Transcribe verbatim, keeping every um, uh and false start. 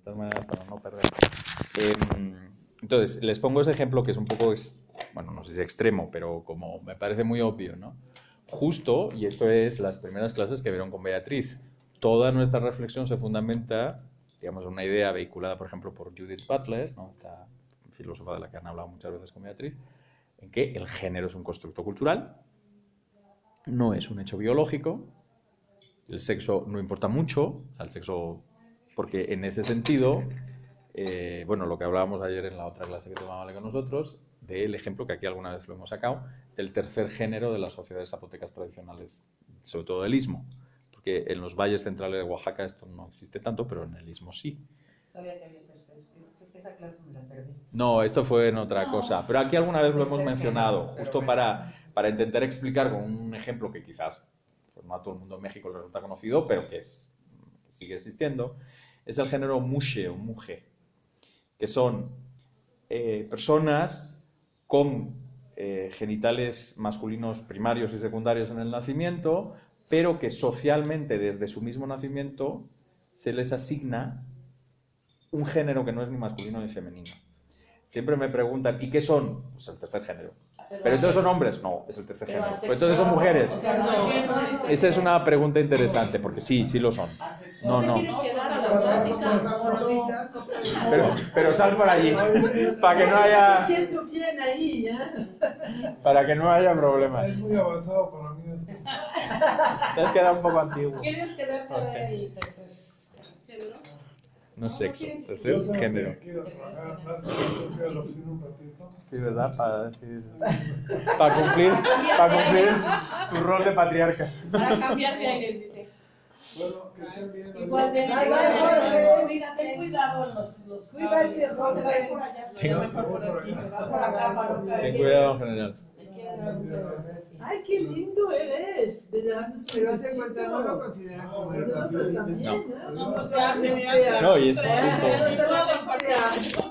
todas maneras, para no perder. Eh, entonces, les pongo ese ejemplo que es un poco, bueno, no sé si extremo, pero como me parece muy obvio, ¿no? Justo, y esto es las primeras clases que vieron con Beatriz, toda nuestra reflexión se fundamenta, digamos, en una idea vehiculada, por ejemplo, por Judith Butler, ¿no? Esta filósofa de la que han hablado muchas veces con Beatriz, en que el género es un constructo cultural, no es un hecho biológico, el sexo no importa mucho, o sea, el sexo, porque en ese sentido, eh, bueno, lo que hablábamos ayer en la otra clase que tomaba con nosotros, del ejemplo que aquí alguna vez lo hemos sacado, del tercer género de las sociedades zapotecas tradicionales, sobre todo del istmo, porque en los valles centrales de Oaxaca esto no existe tanto, pero en el istmo sí. Sabía que había tercer, esa clase me la perdí. No, esto fue en otra no. cosa, pero aquí alguna vez lo hemos mencionado, justo para, para intentar explicar con un ejemplo que quizás pues no a todo el mundo en México le resulta conocido, pero que, es, que sigue existiendo, es el género mushe o muje, que son eh, personas con eh, genitales masculinos primarios y secundarios en el nacimiento, pero que socialmente desde su mismo nacimiento se les asigna un género que no es ni masculino ni femenino. Siempre me preguntan, ¿y qué son? Pues el tercer género. ¿Pero, ¿Pero entonces son hombres? No, es el tercer género. Pues entonces son mujeres. O sea, no, esa es una pregunta interesante, porque sí, sí lo son. No, no. Pero, pero sal por allí, para que no haya... Me siento bien ahí, ¿eh? Para que no haya problemas. Es muy avanzado para mí eso. Te has quedado un poco antiguo. ¿Quieres quedarte a ver el tercer género? No sexo, tercer género. Sí, ¿verdad? Para, sí, para cumplir, para cumplir tu rol de patriarca. Para cambiar de aires, dice. Bueno, que estén bien. Igualmente, ten cuidado los los Cuídate, Jorge. por allá, Tengo- mejor por aquí, por acá para no caer. Ten cuidado, general. Ay, qué lindo eres. De darnos un Pero hace besito. cuenta, no lo consideran como Nosotros también, No. ¿no? No, pues ya, No, y es un Eh, punto. eso se va a compartir.